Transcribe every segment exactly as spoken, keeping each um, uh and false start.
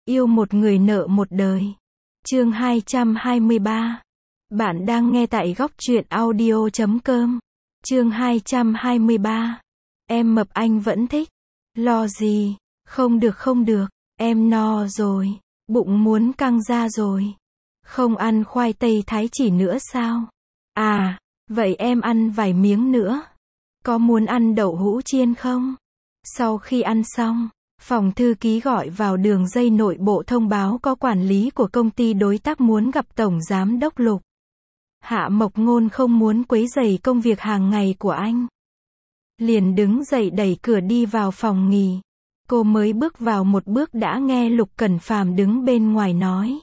Yêu một người nợ một đời. Chương hai trăm hai mươi ba. Bạn đang nghe tại góc truyện audio chấm com. Chương hai trăm hai mươi ba. Em mập anh vẫn thích. Lo gì? Không được không được, em no rồi, bụng muốn căng ra rồi. Không ăn khoai tây thái chỉ nữa sao? À, vậy em ăn vài miếng nữa. Có muốn ăn đậu hũ chiên không? Sau khi ăn xong, phòng thư ký gọi vào đường dây nội bộ thông báo có quản lý của công ty đối tác muốn gặp Tổng Giám đốc Lục. Hạ Mộc Ngôn không muốn quấy rầy công việc hàng ngày của anh. Liền đứng dậy đẩy cửa đi vào phòng nghỉ. Cô mới bước vào một bước đã nghe Lục Cẩn Phàm đứng bên ngoài nói.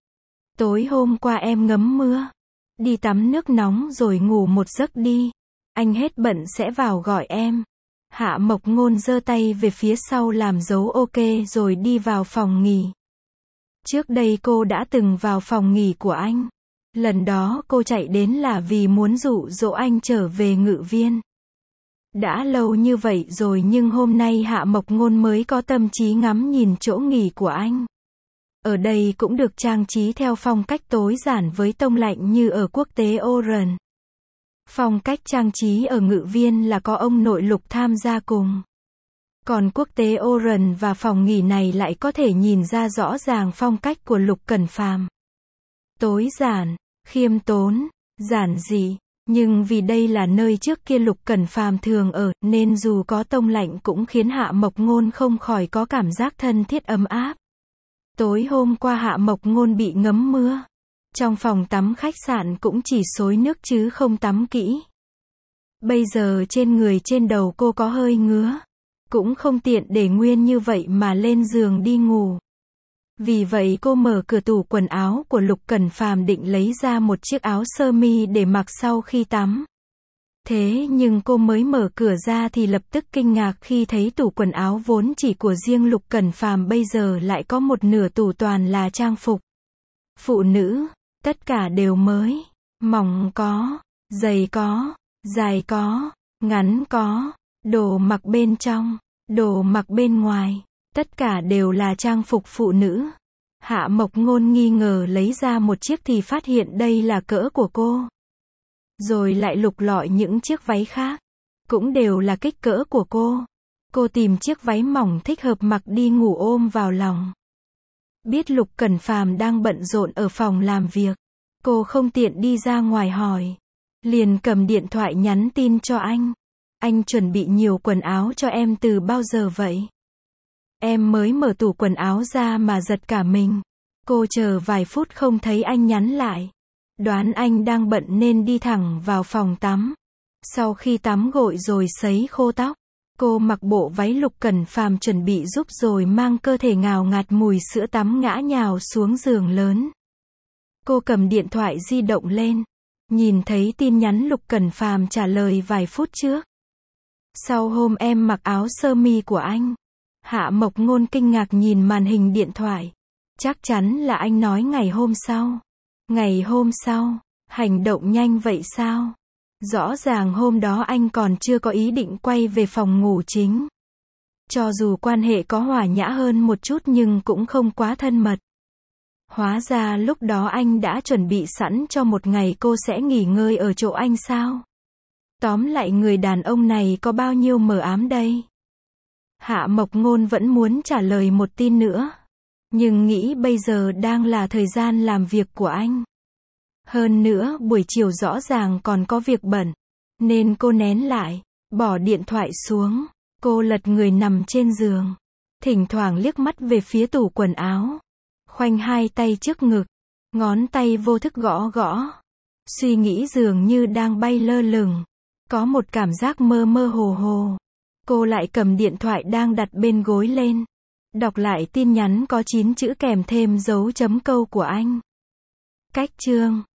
Tối hôm qua em ngấm mưa. Đi tắm nước nóng rồi ngủ một giấc đi. Anh hết bận sẽ vào gọi em. Hạ Mộc Ngôn giơ tay về phía sau làm dấu ok rồi đi vào phòng nghỉ. Trước đây cô đã từng vào phòng nghỉ của anh. Lần đó cô chạy đến là vì muốn dụ dỗ anh trở về Ngự Viên. Đã lâu như vậy rồi nhưng hôm nay Hạ Mộc Ngôn mới có tâm trí ngắm nhìn chỗ nghỉ của anh. Ở đây cũng được trang trí theo phong cách tối giản với tông lạnh như ở quốc tế Oran. Phong cách trang trí ở Ngự Viên là có ông nội Lục tham gia cùng. Còn quốc tế Oran và phòng nghỉ này lại có thể nhìn ra rõ ràng phong cách của Lục Cẩn Phàm. Tối giản, khiêm tốn, giản dị. Nhưng vì đây là nơi trước kia Lục Cẩn Phàm thường ở, nên dù có tông lạnh cũng khiến Hạ Mộc Ngôn không khỏi có cảm giác thân thiết ấm áp. Tối hôm qua Hạ Mộc Ngôn bị ngấm mưa. Trong phòng tắm khách sạn cũng chỉ xối nước chứ không tắm kỹ. Bây giờ trên người trên đầu cô có hơi ngứa. Cũng không tiện để nguyên như vậy mà lên giường đi ngủ. Vì vậy cô mở cửa tủ quần áo của Lục Cẩn Phàm định lấy ra một chiếc áo sơ mi để mặc sau khi tắm. Thế nhưng cô mới mở cửa ra thì lập tức kinh ngạc khi thấy tủ quần áo vốn chỉ của riêng Lục Cẩn Phàm bây giờ lại có một nửa tủ toàn là trang phục. Phụ nữ, tất cả đều mới, mỏng có, dày có, dài có, ngắn có, đồ mặc bên trong, đồ mặc bên ngoài. Tất cả đều là trang phục phụ nữ. Hạ Mộc Ngôn nghi ngờ lấy ra một chiếc thì phát hiện đây là cỡ của cô. Rồi lại lục lọi những chiếc váy khác. Cũng đều là kích cỡ của cô. Cô tìm chiếc váy mỏng thích hợp mặc đi ngủ ôm vào lòng. Biết Lục Cẩn Phàm đang bận rộn ở phòng làm việc. Cô không tiện đi ra ngoài hỏi. Liền cầm điện thoại nhắn tin cho anh. Anh chuẩn bị nhiều quần áo cho em từ bao giờ vậy? Em mới mở tủ quần áo ra mà giật cả mình. Cô chờ vài phút không thấy anh nhắn lại. Đoán anh đang bận nên đi thẳng vào phòng tắm. Sau khi tắm gội rồi sấy khô tóc, cô mặc bộ váy Lục Cẩn Phàm chuẩn bị giúp rồi mang cơ thể ngào ngạt mùi sữa tắm ngã nhào xuống giường lớn. Cô cầm điện thoại di động lên. Nhìn thấy tin nhắn Lục Cẩn Phàm trả lời vài phút trước. Sau hôm em mặc áo sơ mi của anh. Hạ Mộc Ngôn kinh ngạc nhìn màn hình điện thoại. Chắc chắn là anh nói ngày hôm sau. Ngày hôm sau, hành động nhanh vậy sao? Rõ ràng hôm đó anh còn chưa có ý định quay về phòng ngủ chính. Cho dù quan hệ có hòa nhã hơn một chút nhưng cũng không quá thân mật. Hóa ra lúc đó anh đã chuẩn bị sẵn cho một ngày cô sẽ nghỉ ngơi ở chỗ anh sao? Tóm lại người đàn ông này có bao nhiêu mờ ám đây? Hạ Mộc Ngôn vẫn muốn trả lời một tin nữa. Nhưng nghĩ bây giờ đang là thời gian làm việc của anh. Hơn nữa buổi chiều rõ ràng còn có việc bận. Nên cô nén lại, bỏ điện thoại xuống. Cô lật người nằm trên giường. Thỉnh thoảng liếc mắt về phía tủ quần áo. Khoanh hai tay trước ngực. Ngón tay vô thức gõ gõ. Suy nghĩ dường như đang bay lơ lửng. Có một cảm giác mơ mơ hồ hồ. Cô lại cầm điện thoại đang đặt bên gối lên. Đọc lại tin nhắn có chín chữ kèm thêm dấu chấm câu của anh. Cách chương